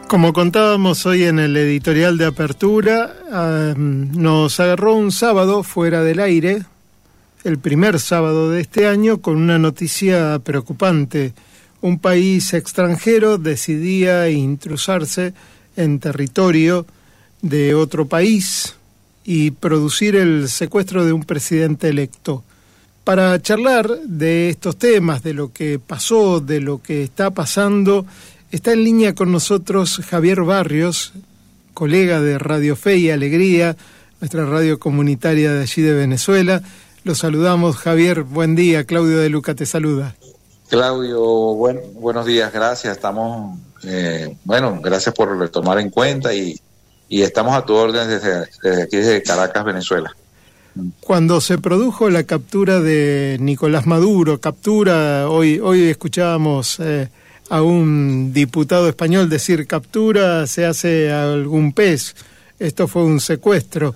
Como contábamos hoy en el editorial de apertura, nos agarró un sábado fuera del aire, el primer sábado de este año, con una noticia preocupante. Un país extranjero decidía intrusarse en territorio de otro país y producir el secuestro de un presidente electo. Para charlar de estos temas, de lo que pasó, de lo que está pasando, está en línea con nosotros Javier Barrios, colega de Radio Fe y Alegría, nuestra radio comunitaria de allí de Venezuela. Los saludamos, Javier. Buen día. Claudio de Luca te saluda. Claudio, buenos días. Gracias. Estamos, gracias por tomar en cuenta y estamos a tu orden desde aquí, desde Caracas, Venezuela. Cuando se produjo la captura de Nicolás Maduro, hoy escuchábamos a un diputado español decir captura se hace a algún pez, esto fue un secuestro.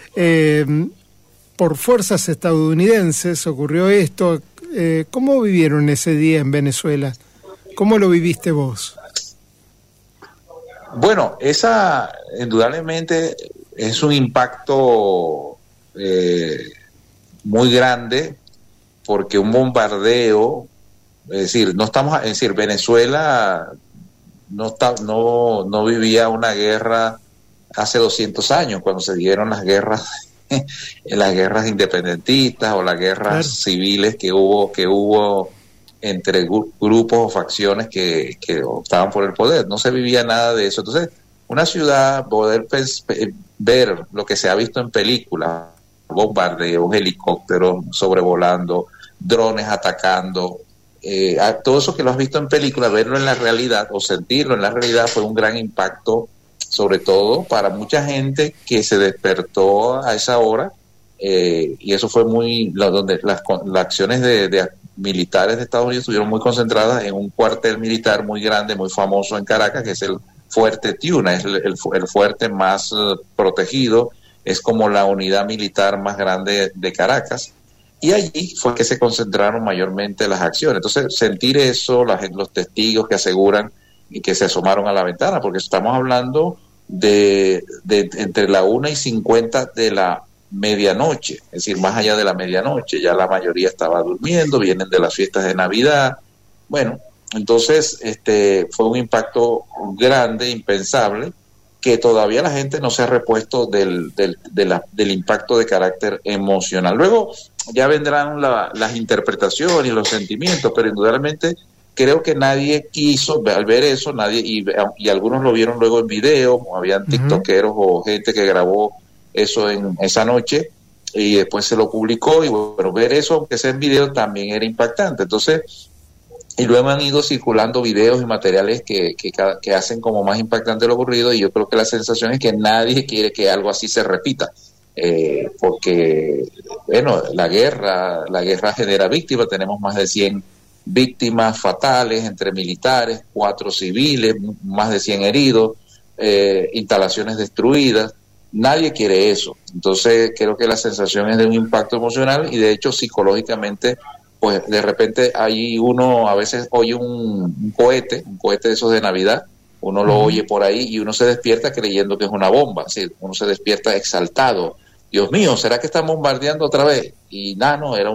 Por fuerzas estadounidenses ocurrió esto. ¿Cómo vivieron ese día en Venezuela? ¿Cómo lo viviste vos? Bueno, esa indudablemente es un impacto muy grande, porque un bombardeo, Venezuela no vivía una guerra hace 200 años, cuando se dieron las guerras independentistas o las guerras civiles que hubo entre grupos o facciones que optaban por el poder. No se vivía nada de eso. Entonces, una ciudad, poder ver lo que se ha visto en películas, bombardeos, helicópteros sobrevolando, drones atacando, todo eso que lo has visto en películas, verlo en la realidad o sentirlo en la realidad fue un gran impacto, sobre todo para mucha gente que se despertó a esa hora, y eso fue donde las acciones de militares de Estados Unidos estuvieron muy concentradas en un cuartel militar muy grande, muy famoso en Caracas, que es el Fuerte Tiuna, es el fuerte más protegido, es como la unidad militar más grande de Caracas, y allí fue que se concentraron mayormente las acciones. Entonces, sentir eso, los testigos que aseguran y que se asomaron a la ventana, porque estamos hablando de entre la 1:50 de la medianoche, es decir, más allá de la medianoche, ya la mayoría estaba durmiendo, vienen de las fiestas de Navidad. Bueno, entonces fue un impacto grande, impensable, que todavía la gente no se ha repuesto del impacto de carácter emocional. Luego ya vendrán las interpretaciones y los sentimientos, pero indudablemente creo que nadie quiso, al ver eso, y algunos lo vieron luego en video, habían tiktokeros o gente que grabó eso en esa noche y después se lo publicó, y bueno, ver eso, aunque sea en video, también era impactante. Entonces, y luego han ido circulando videos y materiales que hacen como más impactante lo ocurrido, y yo creo que la sensación es que nadie quiere que algo así se repita, porque, bueno, la guerra genera víctimas. Tenemos más de 100 víctimas fatales entre militares, 4 civiles, más de 100 heridos, instalaciones destruidas. Nadie quiere eso. Entonces creo que la sensación es de un impacto emocional, y de hecho psicológicamente, pues de repente ahí uno a veces oye un cohete de esos de Navidad, uno lo oye por ahí y uno se despierta creyendo que es una bomba, es decir, uno se despierta exaltado. Dios mío, ¿será que están bombardeando otra vez? Y no, era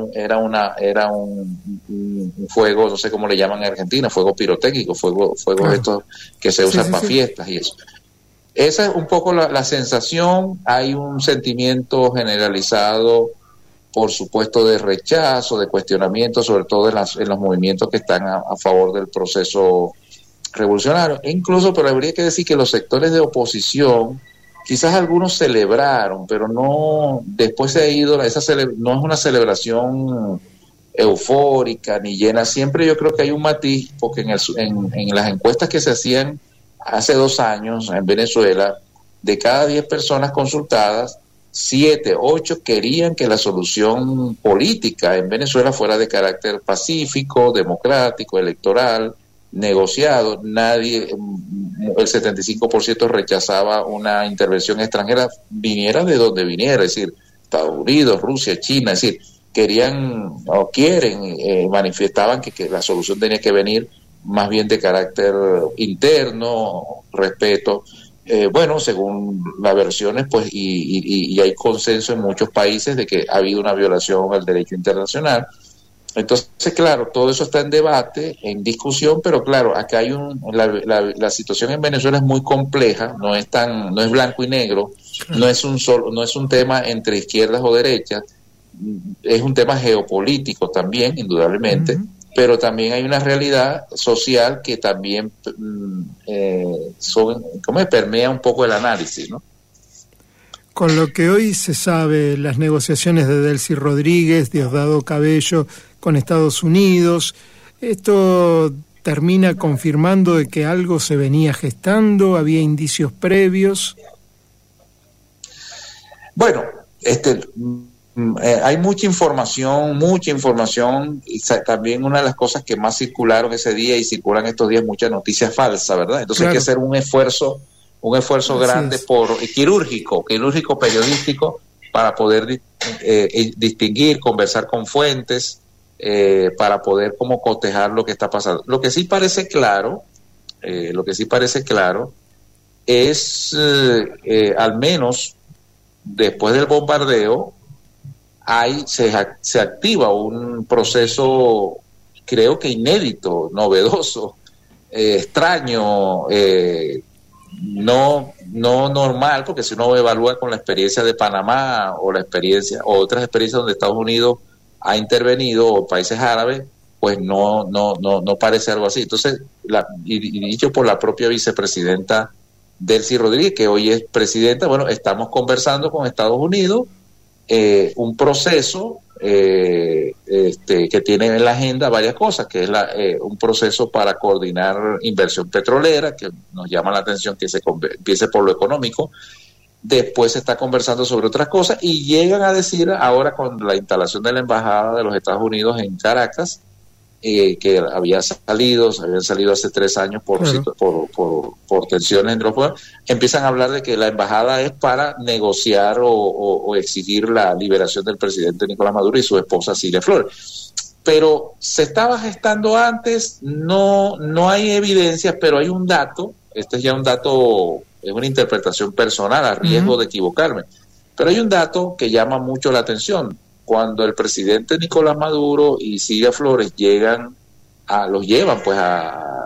un fuego, no sé cómo le llaman en Argentina, fuego pirotécnico, fuego estos que se usan para fiestas y eso. Esa es un poco la sensación. Hay un sentimiento generalizado, por supuesto, de rechazo, de cuestionamiento, sobre todo en los movimientos que están a favor del proceso revolucionario. E incluso, pero habría que decir que los sectores de oposición, quizás algunos celebraron, pero no, después se ha ido, no es una celebración eufórica ni llena. Siempre yo creo que hay un matiz, porque en las encuestas que se hacían hace 2 años en Venezuela, de cada 10 personas consultadas, 7, 8 querían que la solución política en Venezuela fuera de carácter pacífico, democrático, electoral, negociado. Nadie, el 75% rechazaba una intervención extranjera, viniera de donde viniera, es decir, Estados Unidos, Rusia, China, es decir, querían o quieren, manifestaban que la solución tenía que venir más bien de carácter interno, respeto. Bueno, según las versiones, pues, y hay consenso en muchos países de que ha habido una violación al derecho internacional. Entonces, claro, todo eso está en debate, en discusión, pero claro, acá hay la situación en Venezuela es muy compleja, no es blanco y negro, no es un tema entre izquierdas o derechas, es un tema geopolítico también, indudablemente, pero también hay una realidad social que también permea un poco el análisis, ¿no? Con lo que hoy se sabe, las negociaciones de Delcy Rodríguez, Diosdado Cabello con Estados Unidos, ¿esto termina confirmando de que algo se venía gestando? ¿Había indicios previos? Bueno, hay mucha información, y también una de las cosas que más circularon ese día y circulan estos días, muchas noticias falsas, ¿verdad? Entonces claro, hay que hacer un esfuerzo grande quirúrgico periodístico para poder distinguir, conversar con fuentes, para poder como cotejar lo que está pasando. Lo que sí parece claro es, al menos después del bombardeo, se activa un proceso, creo que inédito, novedoso, extraño, no normal, porque si uno evalúa con la experiencia de Panamá o otras experiencias donde Estados Unidos ha intervenido, o países árabes, pues no parece algo así. Entonces, y dicho por la propia vicepresidenta Delcy Rodríguez, que hoy es presidenta, bueno, estamos conversando con Estados Unidos un proceso que tiene en la agenda varias cosas, que es un proceso para coordinar inversión petrolera, que nos llama la atención que empiece por lo económico. Después se está conversando sobre otras cosas y llegan a decir ahora con la instalación de la embajada de los Estados Unidos en Caracas, que habían salido hace 3 años por tensiones entre los pueblos, empiezan a hablar de que la embajada es para negociar o exigir la liberación del presidente Nicolás Maduro y su esposa Cilia Flores. Pero se estaba gestando antes, no hay evidencias, pero hay un dato, este es ya un dato, es una interpretación personal a riesgo de equivocarme, pero hay un dato que llama mucho la atención. Cuando el presidente Nicolás Maduro y Cilia Flores los llevan pues a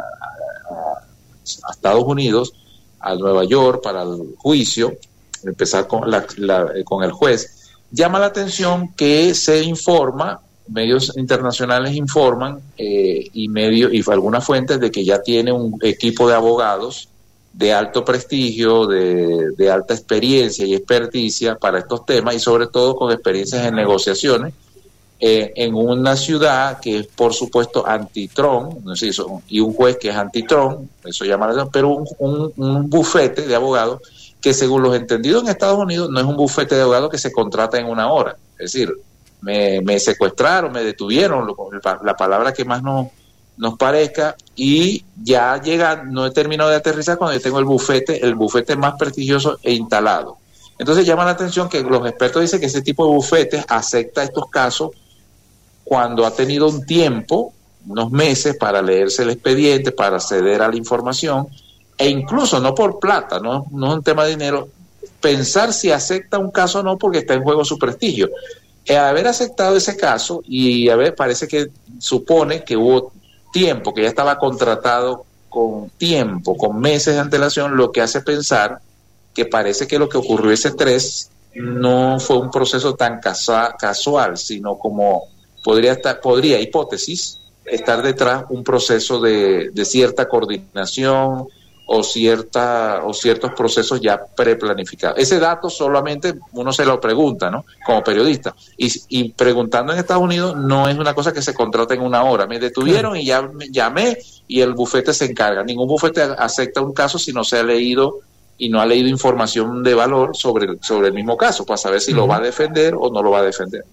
Estados Unidos, a Nueva York para el juicio, empezar con el juez, llama la atención que se informa, medios internacionales informan y algunas fuentes de que ya tiene un equipo de abogados de alto prestigio, de alta experiencia y experticia para estos temas, y sobre todo con experiencias en negociaciones en una ciudad que es por supuesto anti-Trump, no sé, y un juez que es anti-Trump, eso llama la atención, pero un bufete de abogados que, según los entendidos en Estados Unidos, no es un bufete de abogados que se contrata en una hora, es decir, me secuestraron, me detuvieron, la palabra que más nos parezca, y ya no he terminado de aterrizar cuando yo tengo el bufete más prestigioso e instalado. Entonces llama la atención que los expertos dicen que ese tipo de bufetes acepta estos casos cuando ha tenido un tiempo, unos meses, para leerse el expediente, para acceder a la información, e incluso no por plata, no es un tema de dinero, pensar si acepta un caso o no, porque está en juego su prestigio. Haber aceptado ese caso, y parece que supone que hubo tiempo, que ya estaba contratado con tiempo, con meses de antelación, lo que hace pensar que parece que lo que ocurrió ese 3 no fue un proceso tan casual, sino como podría, hipótesis, estar detrás un proceso de cierta coordinación o ciertos procesos ya preplanificados. Ese dato solamente uno se lo pregunta, ¿no?, como periodista. Y preguntando en Estados Unidos no es una cosa que se contrata en una hora. Me detuvieron y ya llamé y el bufete se encarga. Ningún bufete acepta un caso si no se ha leído y no ha leído información de valor sobre el mismo caso, para saber si lo va a defender o no lo va a defender.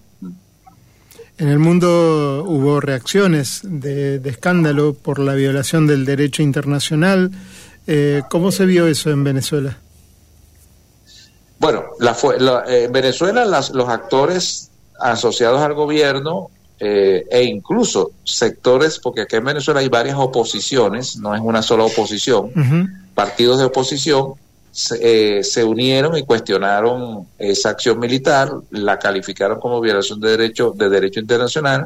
En el mundo hubo reacciones de escándalo por la violación del derecho internacional. ¿Cómo se vio eso en Venezuela? Bueno, en Venezuela los actores asociados al gobierno e incluso sectores, porque aquí en Venezuela hay varias oposiciones, no es una sola oposición, partidos de oposición se unieron y cuestionaron esa acción militar, la calificaron como violación de derecho internacional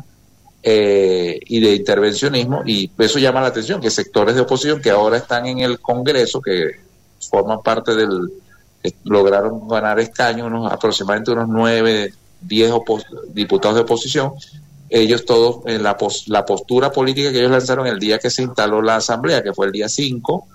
y de intervencionismo, y eso llama la atención, que sectores de oposición que ahora están en el Congreso, que forman parte lograron ganar escaños, aproximadamente unos 9, 10 diputados de oposición, ellos todos, en la postura política que ellos lanzaron el día que se instaló la asamblea, que fue el día 5,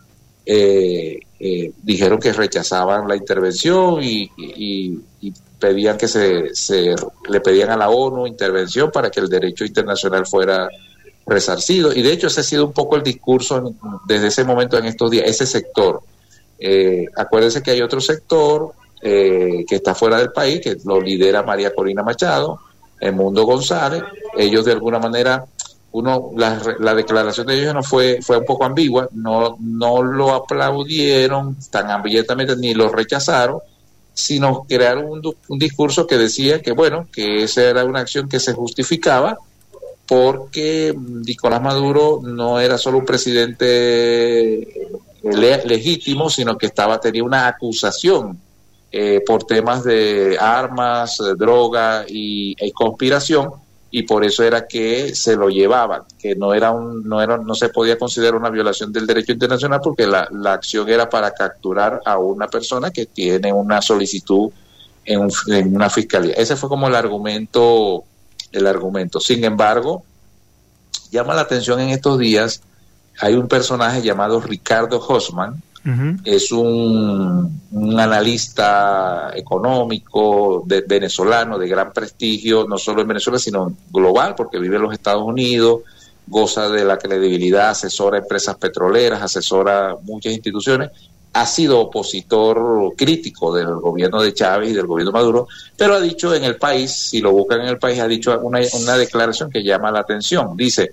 dijeron que rechazaban la intervención y pedían que le pedían a la ONU intervención para que el derecho internacional fuera resarcido, y de hecho ese ha sido un poco el discurso desde ese momento en estos días, ese sector. Acuérdense que hay otro sector que está fuera del país, que lo lidera María Corina Machado, Edmundo González. Ellos de alguna manera, la declaración de ellos fue un poco ambigua, no lo aplaudieron tan abiertamente ni lo rechazaron, sino crearon un discurso que decía que bueno, que esa era una acción que se justificaba porque Nicolás Maduro no era solo un presidente legítimo, sino que tenía una acusación por temas de armas, droga y conspiración, y por eso era que se lo llevaban, que no se podía considerar una violación del derecho internacional, porque la acción era para capturar a una persona que tiene una solicitud en una fiscalía. Ese fue como el argumento. Sin embargo, llama la atención en estos días, hay un personaje llamado Ricardo Hosman. Es un analista económico venezolano de gran prestigio, no solo en Venezuela, sino global, porque vive en los Estados Unidos, goza de la credibilidad, asesora empresas petroleras, asesora muchas instituciones, ha sido opositor crítico del gobierno de Chávez y del gobierno Maduro, pero ha dicho en el país, si lo buscan en el país, ha dicho una declaración que llama la atención. Dice,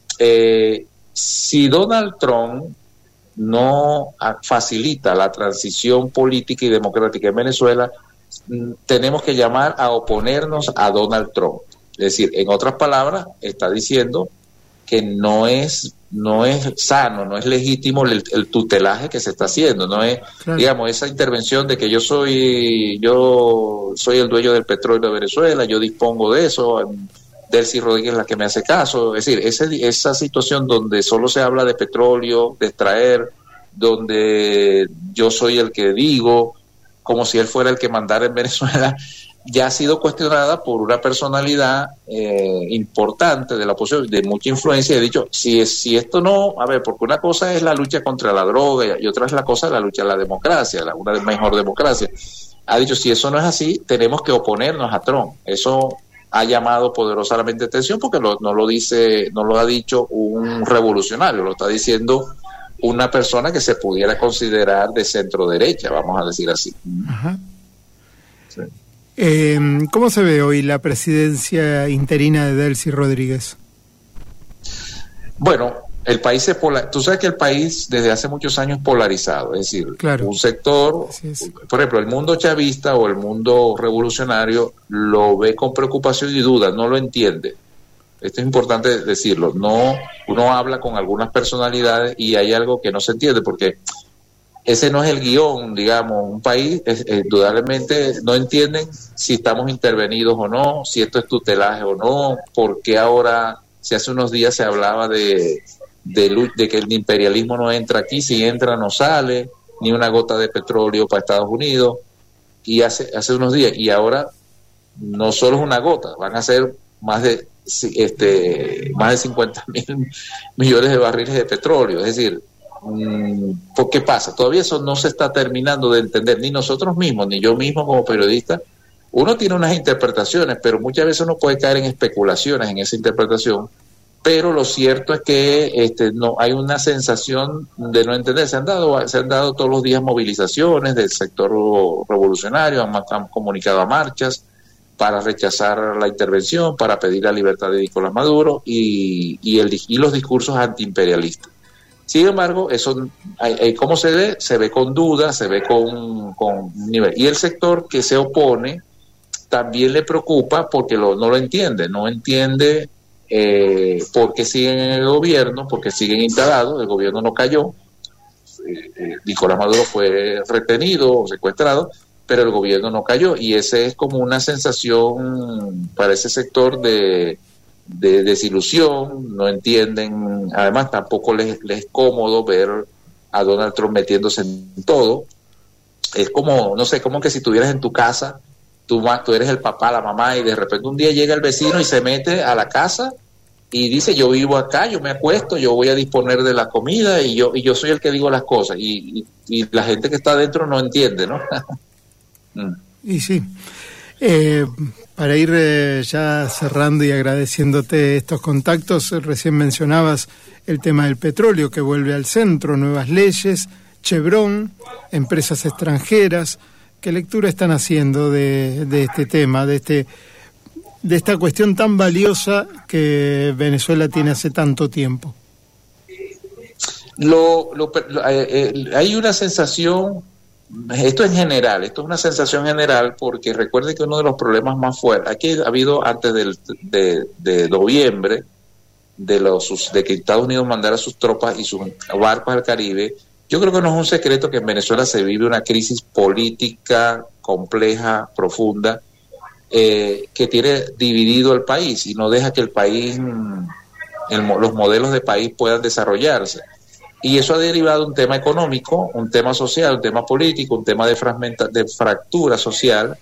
si Donald Trump no facilita la transición política y democrática en Venezuela, tenemos que llamar a oponernos a Donald Trump. Es decir, en otras palabras, está diciendo que no es sano, no es legítimo el tutelaje que se está haciendo, no es, claro, digamos, esa intervención de que yo soy el dueño del petróleo de Venezuela, yo dispongo de eso, Delcy Rodríguez es la que me hace caso. Es decir, esa situación donde solo se habla de petróleo, de extraer, donde yo soy el que digo, como si él fuera el que mandara en Venezuela, ya ha sido cuestionada por una personalidad importante de la oposición, de mucha influencia, y ha dicho, si esto no, a ver, porque una cosa es la lucha contra la droga y otra es la lucha a la democracia, una mejor democracia. Ha dicho, si eso no es así, tenemos que oponernos a Trump. Eso ha llamado poderosamente atención, porque no lo ha dicho un revolucionario, lo está diciendo una persona que se pudiera considerar de centro derecha, vamos a decir así. Ajá. Sí. ¿Cómo se ve hoy la presidencia interina de Delcy Rodríguez? Bueno, el país tú sabes que el país desde hace muchos años polarizado, es decir, claro, un sector, por ejemplo, el mundo chavista o el mundo revolucionario lo ve con preocupación y duda, no lo entiende. Esto es importante decirlo. Uno habla con algunas personalidades y hay algo que no se entiende, porque ese no es el guión, digamos. Un país, indudablemente, no entienden si estamos intervenidos o no, si esto es tutelaje o no, porque ahora, si hace unos días se hablaba de que el imperialismo no entra aquí, si entra no sale, ni una gota de petróleo para Estados Unidos, y hace unos días, y ahora no solo es una gota, van a ser más de 50.000 millones de barriles de petróleo. Es decir, ¿por qué pasa? Todavía eso no se está terminando de entender, ni nosotros mismos, ni yo mismo como periodista. Uno tiene unas interpretaciones, pero muchas veces uno puede caer en especulaciones en esa interpretación, pero lo cierto es que no hay una sensación de no entender. Se han dado todos los días movilizaciones del sector revolucionario, han comunicado a marchas para rechazar la intervención, para pedir la libertad de Nicolás Maduro y los discursos antiimperialistas. Sin embargo, eso, ¿cómo se ve? Se ve con duda, se ve con nivel. Y el sector que se opone también le preocupa porque no lo entiende, por qué siguen en el gobierno, porque siguen instalados, el gobierno no cayó, Nicolás Maduro fue retenido o secuestrado, pero el gobierno no cayó, y ese es como una sensación para ese sector de desilusión. No entienden, además tampoco les es cómodo ver a Donald Trump metiéndose en todo. Es como, no sé, como que si estuvieras en tu casa, tú eres el papá, la mamá, y de repente un día llega el vecino y se mete a la casa y dice: yo vivo acá, yo me acuesto, yo voy a disponer de la comida, y yo soy el que digo las cosas, y la gente que está adentro no entiende, ¿no? Y sí, para ir ya cerrando y agradeciéndote estos contactos, recién mencionabas el tema del petróleo que vuelve al centro, nuevas leyes, Chevron, empresas extranjeras. ¿Qué lectura están haciendo de este tema, de esta cuestión tan valiosa que Venezuela tiene hace tanto tiempo? Hay una sensación, esto es una sensación general, porque recuerde que uno de los problemas más fuertes, aquí ha habido antes de noviembre, de que Estados Unidos mandara sus tropas y sus barcos al Caribe. Yo creo que no es un secreto que en Venezuela se vive una crisis política compleja, profunda, que tiene dividido el país y no deja que el país, los modelos de país puedan desarrollarse. Y eso ha derivado un tema económico, un tema social, un tema político, un tema de fractura social,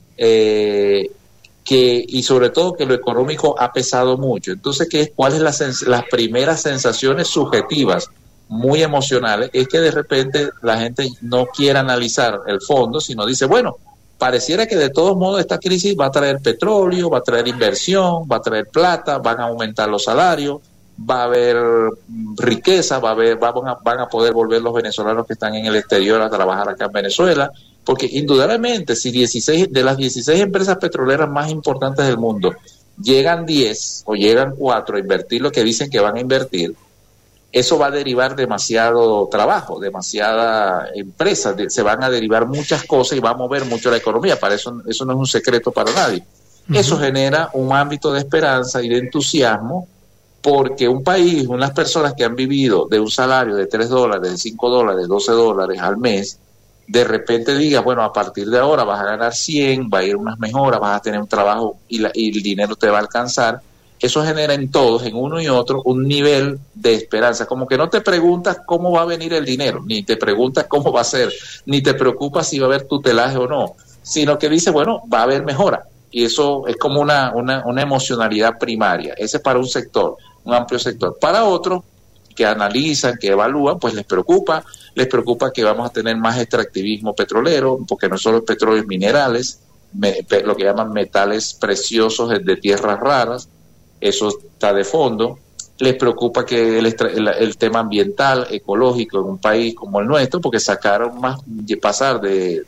y sobre todo que lo económico ha pesado mucho. Entonces, ¿cuáles las primeras sensaciones subjetivas, muy emocionales? Es que de repente la gente no quiere analizar el fondo, sino dice: bueno, pareciera que de todos modos esta crisis va a traer petróleo, va a traer inversión, va a traer plata, van a aumentar los salarios, va a haber riqueza, van a poder volver los venezolanos que están en el exterior a trabajar acá en Venezuela, porque indudablemente si de las 16 empresas petroleras más importantes del mundo llegan 10 o llegan 4 a invertir lo que dicen que van a invertir, eso va a derivar demasiado trabajo, demasiada empresa, se van a derivar muchas cosas y va a mover mucho la economía. Para eso no es un secreto para nadie. Eso genera un ámbito de esperanza y de entusiasmo, porque un país, unas personas que han vivido de un salario de $3, de $5, $12 al mes, de repente diga: bueno, a partir de ahora vas a ganar 100, va a ir unas mejoras, vas a tener un trabajo y el dinero te va a alcanzar. Eso genera en todos, en uno y otro, un nivel de esperanza. Como que no te preguntas cómo va a venir el dinero, ni te preguntas cómo va a ser, ni te preocupas si va a haber tutelaje o no, sino que dice: bueno, va a haber mejora. Y eso es como una emocionalidad primaria. Ese es para un sector, un amplio sector. Para otros que analizan, que evalúan, pues les preocupa que vamos a tener más extractivismo petrolero, porque no solo petróleo, es minerales, lo que llaman metales preciosos de tierras raras. Eso está de fondo. Les preocupa que el tema ambiental, ecológico en un país como el nuestro, porque sacaron pasar de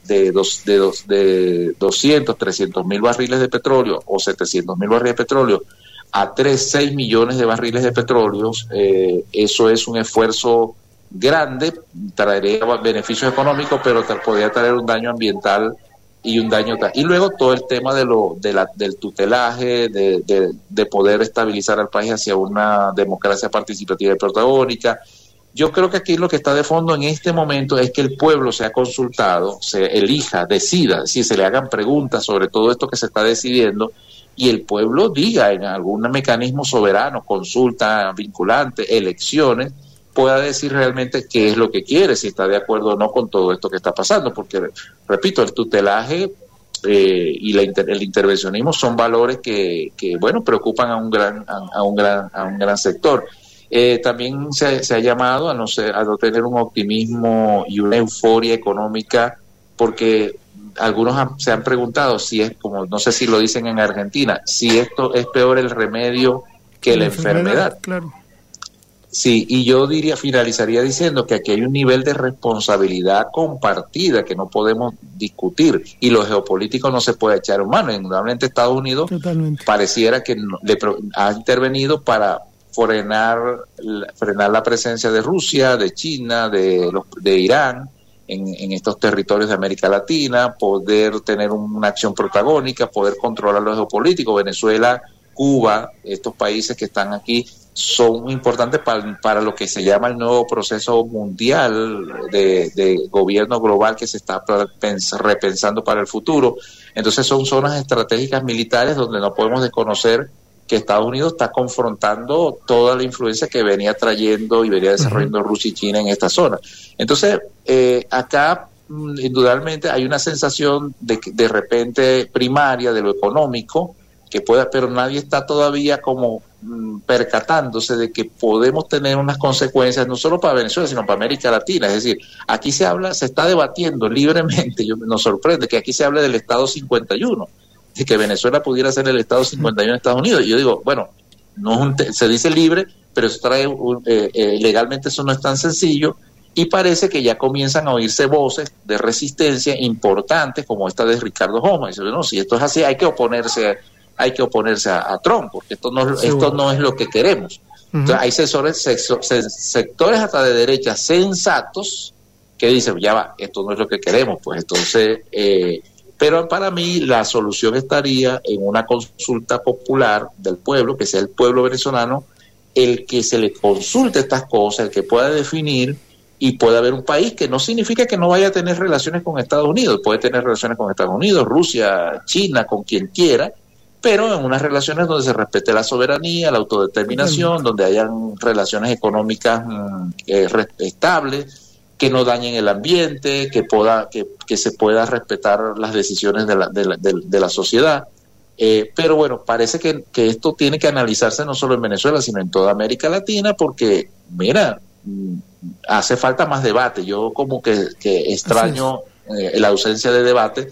200, 300 mil barriles de petróleo o 700 mil barriles de petróleo a 6 millones de barriles de petróleo. Eso es un esfuerzo grande, traería beneficios económicos, pero podría traer un daño ambiental y un daño. Y luego todo el tema del tutelaje, de poder estabilizar al país hacia una democracia participativa y protagónica. Yo creo que aquí lo que está de fondo en este momento es que el pueblo sea consultado, se elija, decida, si se le hagan preguntas sobre todo esto que se está decidiendo, y el pueblo diga en algún mecanismo soberano, consulta vinculante, elecciones, pueda decir realmente qué es lo que quiere, si está de acuerdo o no con todo esto que está pasando, porque, repito, el tutelaje y el intervencionismo son valores que bueno, preocupan a un gran sector. También se ha llamado a no tener un optimismo y una euforia económica, porque algunos se han preguntado si es, como no sé si lo dicen en Argentina, si esto es peor el remedio que la enfermedad. Claro. Sí, y yo finalizaría diciendo que aquí hay un nivel de responsabilidad compartida que no podemos discutir, y lo geopolítico no se puede echar en mano. Indudablemente Estados Unidos pareciera que ha intervenido para frenar la presencia de Rusia, de China, de Irán, en estos territorios de América Latina, poder tener una acción protagónica, poder controlar lo geopolítico. Venezuela, Cuba, estos países que están aquí son importantes para lo que se llama el nuevo proceso mundial de gobierno global que se está repensando para el futuro. Entonces son zonas estratégicas militares donde no podemos desconocer que Estados Unidos está confrontando toda la influencia que venía trayendo y venía desarrollando Rusia y China en esta zona. Entonces, acá indudablemente hay una sensación de repente primaria de lo económico, pero nadie está todavía como percatándose de que podemos tener unas consecuencias no solo para Venezuela, sino para América Latina. Es decir, aquí se está debatiendo libremente, nos sorprende que aquí se hable del Estado 51, de que Venezuela pudiera ser el Estado 51 de Estados Unidos. Y yo digo, bueno, no se dice libre, pero eso legalmente eso no es tan sencillo, y parece que ya comienzan a oírse voces de resistencia importantes como esta de Ricardo Joma. Dice, no, si esto es así, hay que oponerse a Trump, porque esto no es lo que queremos. Entonces, hay sectores hasta de derecha sensatos que dicen, ya va, esto no es lo que queremos, pues entonces... pero para mí la solución estaría en una consulta popular del pueblo, que sea el pueblo venezolano el que se le consulte estas cosas, el que pueda definir, y puede haber un país que no significa que no vaya a tener relaciones con Estados Unidos, puede tener relaciones con Estados Unidos, Rusia, China, con quien quiera, pero en unas relaciones donde se respete la soberanía, la autodeterminación, donde hayan relaciones económicas estables, que no dañen el ambiente, que se pueda respetar las decisiones de la sociedad. Pero bueno, parece que esto tiene que analizarse no solo en Venezuela, sino en toda América Latina, porque, mira, hace falta más debate. Yo como que extraño la ausencia de debate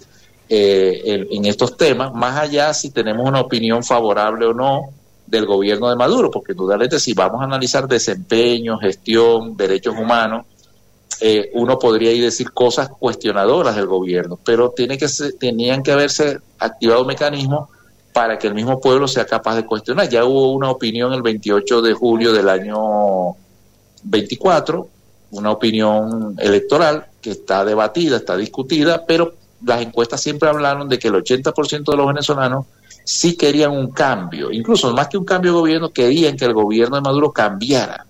en estos temas, más allá si tenemos una opinión favorable o no del gobierno de Maduro, porque indudablemente si vamos a analizar desempeño, gestión, derechos humanos, uno podría ir decir cosas cuestionadoras del gobierno, pero tenían que haberse activado mecanismos para que el mismo pueblo sea capaz de cuestionar. Ya hubo una opinión el 28 de julio del año 24, una opinión electoral que está debatida, está discutida, pero las encuestas siempre hablaron de que el 80% de los venezolanos sí querían un cambio, incluso más que un cambio de gobierno, querían que el gobierno de Maduro cambiara,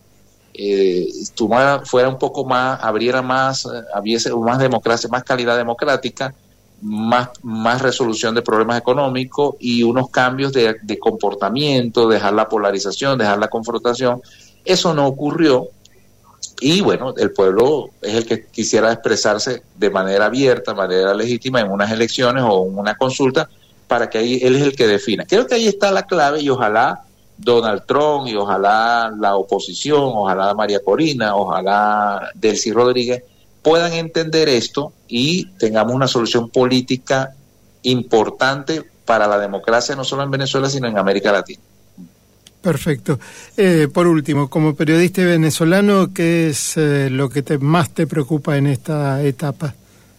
fuera un poco más, abriera más, hubiese más democracia, más calidad democrática, más resolución de problemas económicos y unos cambios de comportamiento, dejar la polarización, dejar la confrontación. Eso no ocurrió. Y bueno, el pueblo es el que quisiera expresarse de manera abierta, de manera legítima en unas elecciones o en una consulta, para que ahí él es el que defina. Creo que ahí está la clave, y ojalá Donald Trump y ojalá la oposición, ojalá María Corina, ojalá Delcy Rodríguez puedan entender esto y tengamos una solución política importante para la democracia, no solo en Venezuela, sino en América Latina. Perfecto. Por último, como periodista venezolano, ¿qué es lo que más te preocupa en esta etapa?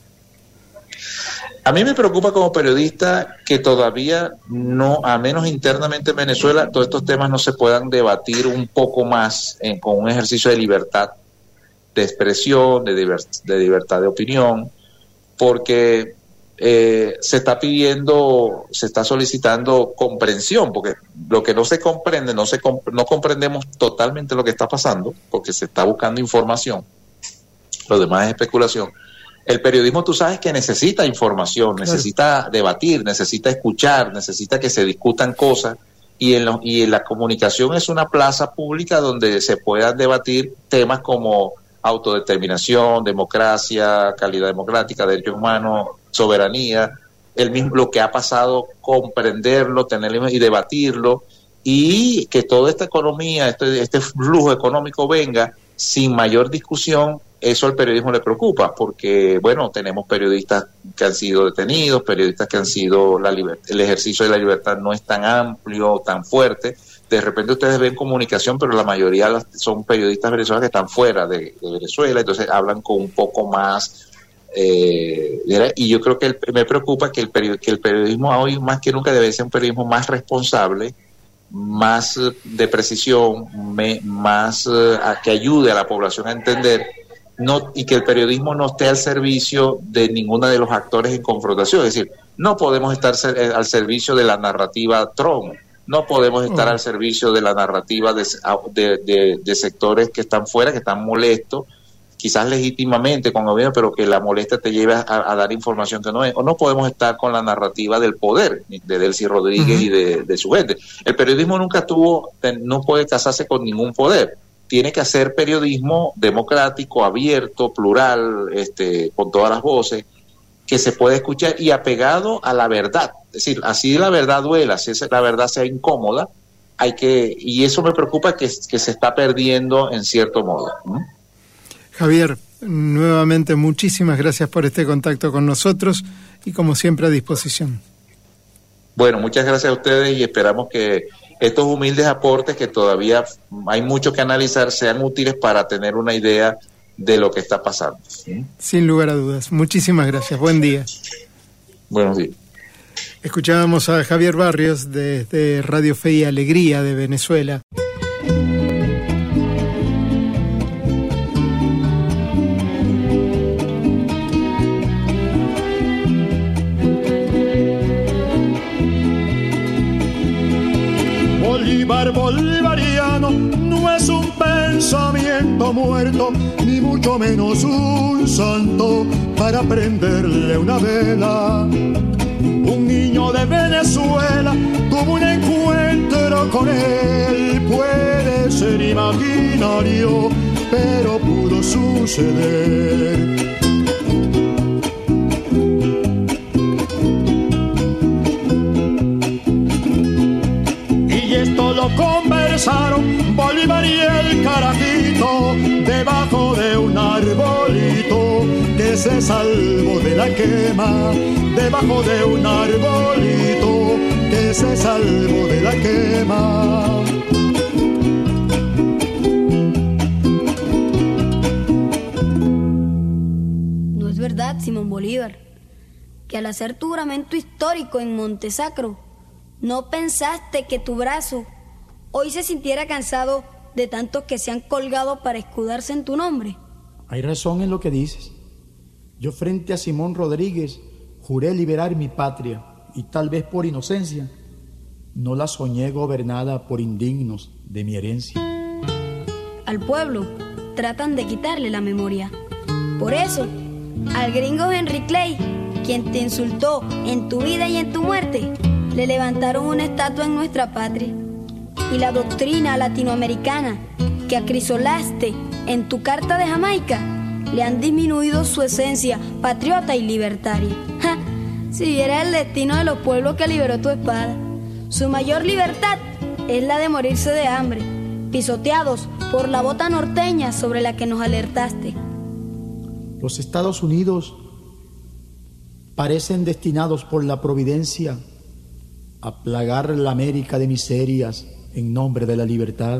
A mí me preocupa como periodista que todavía no, a menos internamente en Venezuela, todos estos temas no se puedan debatir un poco más con un ejercicio de libertad de expresión, de libertad de opinión, porque se está solicitando comprensión, porque lo que no se comprende, no comprendemos totalmente lo que está pasando, porque se está buscando información, lo demás es especulación. El periodismo, tú sabes que necesita información, necesita debatir, necesita escuchar, necesita que se discutan cosas, y en la comunicación es una plaza pública donde se puedan debatir temas como autodeterminación, democracia, calidad democrática, derechos humanos, soberanía, lo que ha pasado, comprenderlo, tenerlo y debatirlo, y que toda esta economía, este flujo económico venga sin mayor discusión. Eso al periodismo le preocupa, porque bueno, tenemos periodistas que han sido detenidos, periodistas que han sido, el ejercicio de la libertad no es tan amplio, tan fuerte. De repente ustedes ven comunicación, pero la mayoría son periodistas venezolanos que están fuera de Venezuela, entonces hablan con un poco más, y yo creo que me preocupa que el periodismo hoy más que nunca debe ser un periodismo más responsable, más de precisión, más que ayude a la población a entender y que el periodismo no esté al servicio de ninguno de los actores en confrontación. Es decir, no podemos estar al servicio de la narrativa Trump, no podemos estar al servicio de la narrativa de sectores que están fuera, que están molestos, quizás legítimamente con el gobierno, pero que la molestia te lleve a dar información que no es. O no podemos estar con la narrativa del poder, de Delcy Rodríguez y de su gente. El periodismo no puede casarse con ningún poder. Tiene que hacer periodismo democrático, abierto, plural, con todas las voces, que se puede escuchar y apegado a la verdad. Es decir, así la verdad duela, así la verdad sea incómoda, y eso me preocupa que se está perdiendo en cierto modo. Javier, nuevamente muchísimas gracias por este contacto con nosotros y como siempre a disposición. Bueno, muchas gracias a ustedes y esperamos que estos humildes aportes, que todavía hay mucho que analizar, sean útiles para tener una idea de lo que está pasando. Sin lugar a dudas. Muchísimas gracias. Buen día. Buenos días. Escuchábamos a Javier Barrios desde Radio Fe y Alegría de Venezuela. Bolivariano no es un pensamiento muerto, ni mucho menos un santo para prenderle una vela. Un niño de Venezuela tuvo un encuentro con él, puede ser imaginario, pero pudo suceder. Lo conversaron Bolívar y el carajito debajo de un arbolito que se salvó de la quema, debajo de un arbolito que se salvó de la quema. ¿No es verdad, Simón Bolívar, que al hacer tu juramento histórico en Montesacro, no pensaste que tu brazo hoy se sintiera cansado de tantos que se han colgado para escudarse en tu nombre? Hay razón en lo que dices. Yo frente a Simón Rodríguez juré liberar mi patria y tal vez por inocencia no la soñé gobernada por indignos de mi herencia. Al pueblo tratan de quitarle la memoria. Por eso, al gringo Henry Clay, quien te insultó en tu vida y en tu muerte, le levantaron una estatua en nuestra patria. Y la doctrina latinoamericana que acrisolaste en tu carta de Jamaica le han disminuido su esencia patriota y libertaria. ¡Ja! Si viera el destino de los pueblos que liberó tu espada, su mayor libertad es la de morirse de hambre, pisoteados por la bota norteña sobre la que nos alertaste. Los Estados Unidos parecen destinados por la providencia a plagar la América de miserias en nombre de la libertad.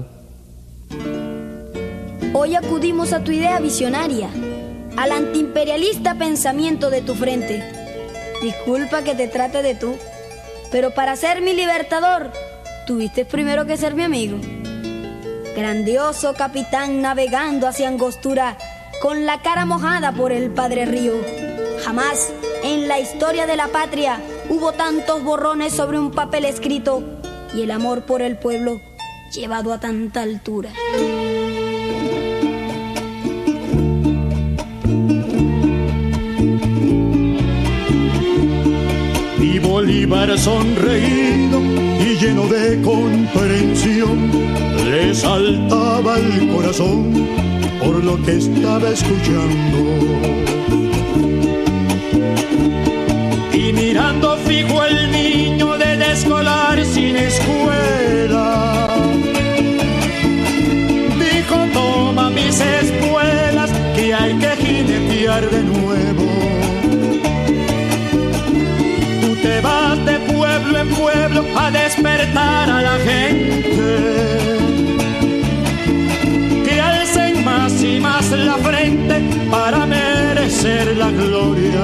Hoy acudimos a tu idea visionaria, al antiimperialista pensamiento de tu frente. Disculpa que te trate de tú, pero para ser mi libertador, tuviste primero que ser mi amigo. Grandioso capitán navegando hacia Angostura, con la cara mojada por el Padre Río. Jamás en la historia de la patria hubo tantos borrones sobre un papel escrito y el amor por el pueblo llevado a tanta altura. Y Bolívar sonreído y lleno de comprensión le saltaba el corazón por lo que estaba escuchando. Y mirando fijo el niño de escolar sin escuela, dijo: toma mis espuelas que hay que jinetear de nuevo. Tú te vas de pueblo en pueblo a despertar a la gente, que alcen más y más la frente para merecer la gloria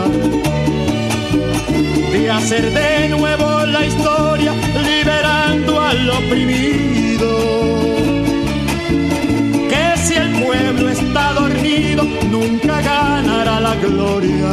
de hacer de nuevo la historia, liberando al oprimido. Que si el pueblo está está dormido nunca ganará la gloria.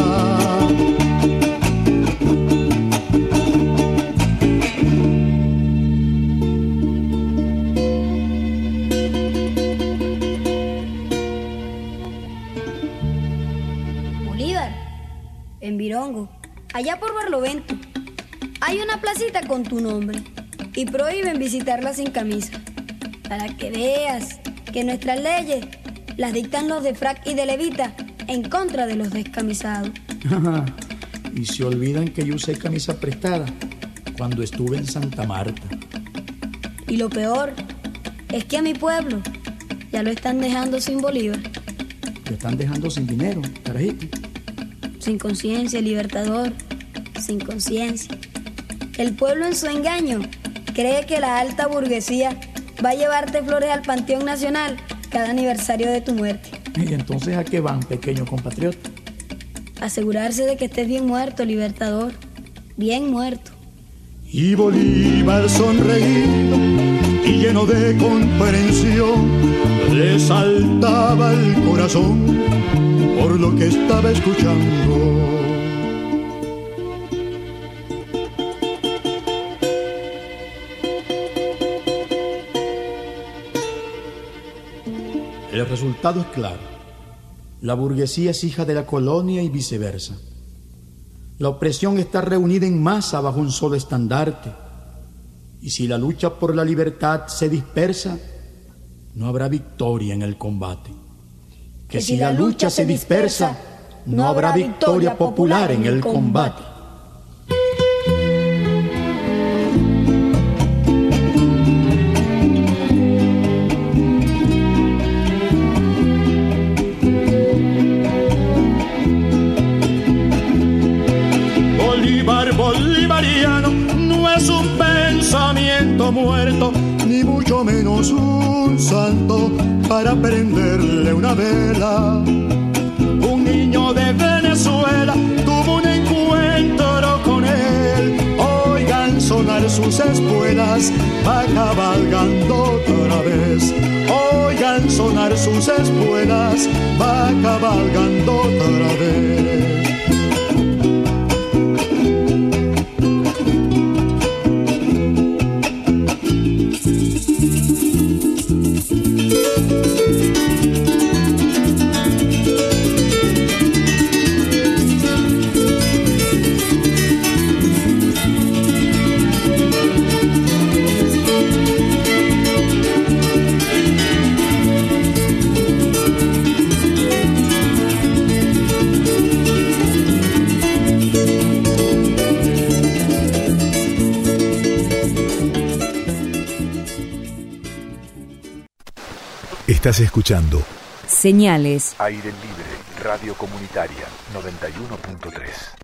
Bolívar, en Virongo, allá por Barlovento, hay una placita con tu nombre y prohíben visitarla sin camisa. Para que veas que nuestras leyes las dictan los de frac y de levita en contra de los descamisados. Y se olvidan que yo usé camisa prestada cuando estuve en Santa Marta. Y lo peor es que a mi pueblo ya lo están dejando sin Bolívar. Lo están dejando sin dinero, carajito. Sin conciencia, Libertador, sin conciencia. El pueblo en su engaño cree que la alta burguesía va a llevarte flores al Panteón Nacional cada aniversario de tu muerte. ¿Y entonces a qué van, pequeño compatriota? Asegurarse de que estés bien muerto, Libertador, bien muerto. Y Bolívar sonreído y lleno de comprensión, le saltaba el corazón por lo que estaba escuchando. El resultado es claro. La burguesía es hija de la colonia y viceversa. La opresión está reunida en masa bajo un solo estandarte. Y si la lucha por la libertad se dispersa, no habrá victoria en el combate. Que si la lucha se dispersa, no habrá victoria popular en el combate. Bolivariano no es un pensamiento muerto, ni mucho menos un santo para prenderle una vela. Un niño de Venezuela tuvo un encuentro con él. Oigan sonar sus espuelas, va cabalgando otra vez. Oigan sonar sus espuelas, va cabalgando otra vez. Estás escuchando Señales. Aire Libre, Radio Comunitaria 91.3.